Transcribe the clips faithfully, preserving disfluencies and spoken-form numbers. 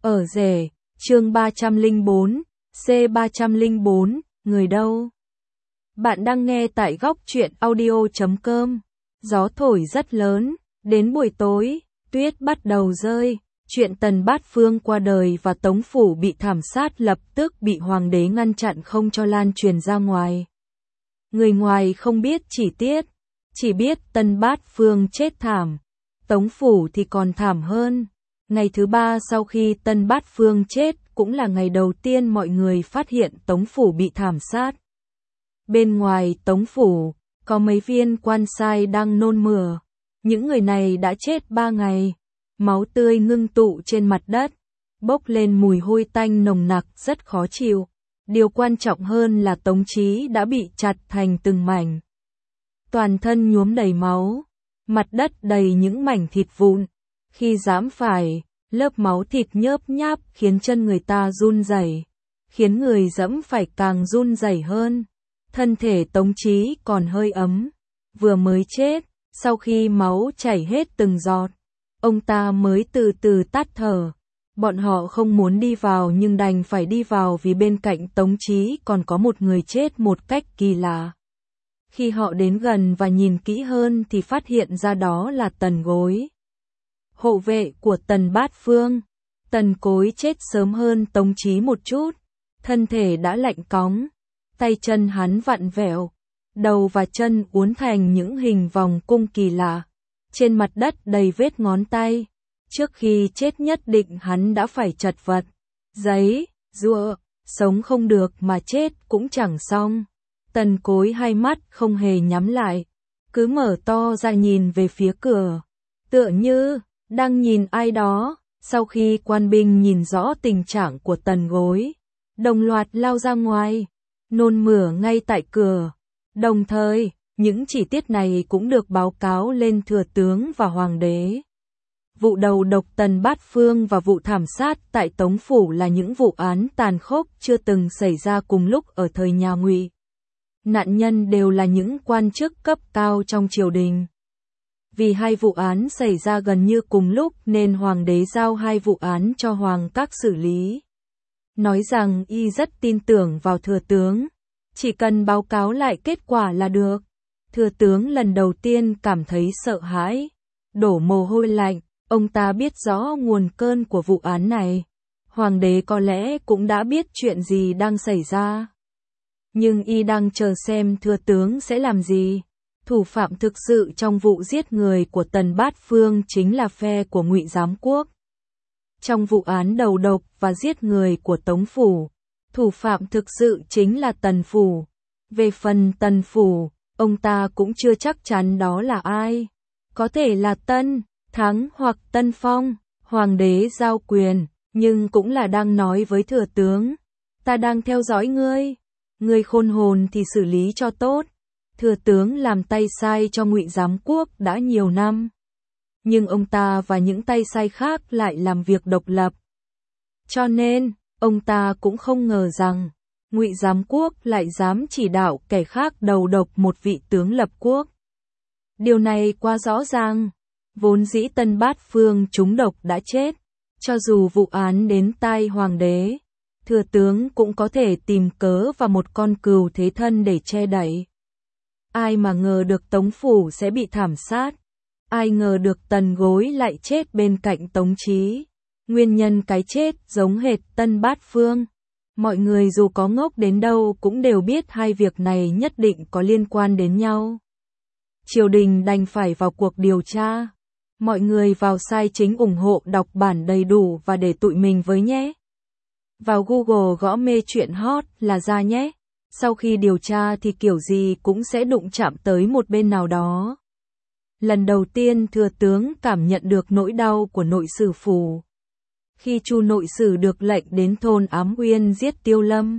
Ở rể, chương ba trăm lẻ bốn, C ba trăm lẻ bốn, người đâu? Bạn đang nghe tại góc truyện audio chấm com. Gió thổi rất lớn, đến buổi tối, tuyết bắt đầu rơi. Chuyện Tần Bát Phương qua đời và Tống Phủ bị thảm sát lập tức bị hoàng đế ngăn chặn không cho lan truyền ra ngoài. Người ngoài không biết chi tiết, chỉ biết Tần Bát Phương chết thảm. Tống Phủ thì còn thảm hơn. Ngày thứ ba sau khi Tần Bát Phương chết cũng là ngày đầu tiên mọi người phát hiện Tống Phủ bị thảm sát. Bên ngoài Tống Phủ, có mấy viên quan sai đang nôn mửa. Những người này đã chết ba ngày. Máu tươi ngưng tụ trên mặt đất, bốc lên mùi hôi tanh nồng nặc rất khó chịu. Điều quan trọng hơn là Tống Chí đã bị chặt thành từng mảnh. Toàn thân nhuốm đầy máu, mặt đất đầy những mảnh thịt vụn. Khi giẫm phải, lớp máu thịt nhớp nháp khiến chân người ta run rẩy, khiến người giẫm phải càng run rẩy hơn. Thân thể Tống Chí còn hơi ấm, vừa mới chết, sau khi máu chảy hết từng giọt, ông ta mới từ từ tắt thở. Bọn họ không muốn đi vào nhưng đành phải đi vào vì bên cạnh Tống Chí còn có một người chết một cách kỳ lạ. Khi họ đến gần và nhìn kỹ hơn thì phát hiện ra đó là Tần Gối, hộ vệ của Tần Bát Phương. Tần Cối chết sớm hơn Tống Chí một chút, thân thể đã lạnh cóng, tay chân hắn vặn vẹo, đầu và chân uốn thành những hình vòng cung kỳ lạ. Trên mặt đất đầy vết ngón tay. Trước khi chết nhất định hắn đã phải chật vật. Giấy, rùa, sống không được mà chết cũng chẳng xong. Tần Cối hai mắt không hề nhắm lại, cứ mở to ra nhìn về phía cửa, tựa như đang nhìn ai đó. Sau khi quan binh nhìn rõ tình trạng của Tần Gối, đồng loạt lao ra ngoài, nôn mửa ngay tại cửa. Đồng thời, những chi tiết này cũng được báo cáo lên thừa tướng và hoàng đế. Vụ đầu độc Tần Bát Phương và vụ thảm sát tại Tống Phủ là những vụ án tàn khốc chưa từng xảy ra cùng lúc ở thời nhà Ngụy. Nạn nhân đều là những quan chức cấp cao trong triều đình. Vì hai vụ án xảy ra gần như cùng lúc nên hoàng đế giao hai vụ án cho hoàng các xử lý. Nói rằng y rất tin tưởng vào thừa tướng, chỉ cần báo cáo lại kết quả là được. Thừa tướng lần đầu tiên cảm thấy sợ hãi, đổ mồ hôi lạnh, ông ta biết rõ nguồn cơn của vụ án này. Hoàng đế có lẽ cũng đã biết chuyện gì đang xảy ra, nhưng y đang chờ xem thừa tướng sẽ làm gì. Thủ phạm thực sự trong vụ giết người của Tần Bát Phương chính là phe của Ngụy Giám Quốc. Trong vụ án đầu độc và giết người của Tống Phủ, thủ phạm thực sự chính là Tần Phủ. Về phần Tần Phủ, ông ta cũng chưa chắc chắn đó là ai. Có thể là Tân Thắng hoặc Tân Phong. Hoàng đế giao quyền, nhưng cũng là đang nói với thừa tướng, ta đang theo dõi ngươi. Ngươi khôn hồn thì xử lý cho tốt. Thừa tướng làm tay sai cho Ngụy Giám Quốc đã nhiều năm, nhưng ông ta và những tay sai khác lại làm việc độc lập. Cho nên, ông ta cũng không ngờ rằng Ngụy Giám Quốc lại dám chỉ đạo kẻ khác đầu độc một vị tướng lập quốc. Điều này quá rõ ràng. Vốn dĩ Tần Bát Phương trúng độc đã chết, cho dù vụ án đến tai hoàng đế, thừa tướng cũng có thể tìm cớ và một con cừu thế thân để che đậy. Ai mà ngờ được Tống Phủ sẽ bị thảm sát, ai ngờ được Tần Gối lại chết bên cạnh Tống Chí. Nguyên nhân cái chết giống hệt Tần Bát Phương. Mọi người dù có ngốc đến đâu cũng đều biết hai việc này nhất định có liên quan đến nhau. Triều đình đành phải vào cuộc điều tra. Mọi người vào sai chính ủng hộ đọc bản đầy đủ và để tụi mình với nhé. Vào Google gõ mê truyện hot là ra nhé. Sau khi điều tra thì kiểu gì cũng sẽ đụng chạm tới một bên nào đó. Lần đầu tiên thừa tướng cảm nhận được nỗi đau của nội sử phủ. Khi Chu nội sử được lệnh đến thôn Ám Uyên giết Tiêu Lâm.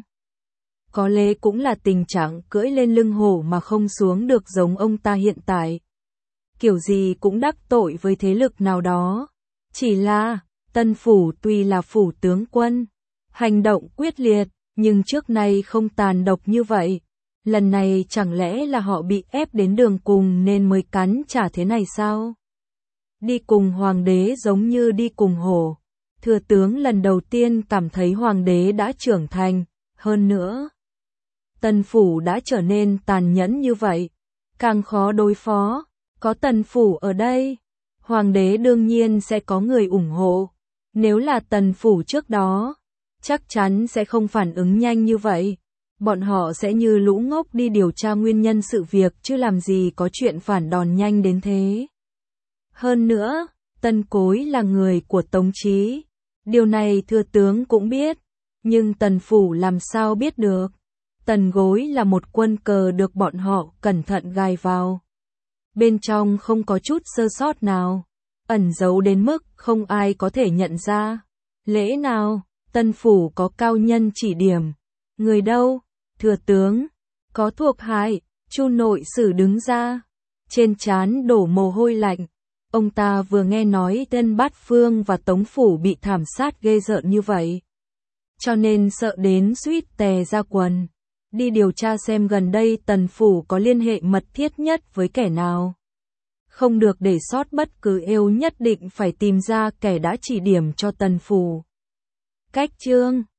Có lẽ cũng là tình trạng cưỡi lên lưng hổ mà không xuống được giống ông ta hiện tại. Kiểu gì cũng đắc tội với thế lực nào đó. Chỉ là, Tân Phủ tuy là phủ tướng quân, hành động quyết liệt, nhưng trước nay không tàn độc như vậy. Lần này chẳng lẽ là họ bị ép đến đường cùng nên mới cắn trả thế này sao? Đi cùng hoàng đế giống như đi cùng hổ. thừa tướng lần đầu tiên cảm thấy hoàng đế đã trưởng thành, hơn nữa. Tần phủ đã trở nên tàn nhẫn như vậy, càng khó đối phó, có tần phủ ở đây, hoàng đế đương nhiên sẽ có người ủng hộ, nếu là tần phủ trước đó, chắc chắn sẽ không phản ứng nhanh như vậy, bọn họ sẽ như lũ ngốc đi điều tra nguyên nhân sự việc chứ làm gì có chuyện phản đòn nhanh đến thế. Hơn nữa, Tần Cối là người của Tống Chí, điều này thừa tướng cũng biết, nhưng tần phủ làm sao biết được. Tần Gối là một quân cờ được bọn họ cẩn thận gài vào. Bên trong không có chút sơ sót nào, ẩn giấu đến mức không ai có thể nhận ra. Lẽ nào, tần phủ có cao nhân chỉ điểm? Người đâu? Thừa tướng, có thuộc hại, Chu nội sử đứng ra, trên trán đổ mồ hôi lạnh. Ông ta vừa nghe nói tên Bát Phương và Tống phủ bị thảm sát ghê rợn như vậy, cho nên sợ đến suýt tè ra quần. Đi điều tra xem gần đây tần phủ có liên hệ mật thiết nhất với kẻ nào. Không được để sót bất cứ êu, nhất định phải tìm ra kẻ đã chỉ điểm cho tần phủ. Cách chương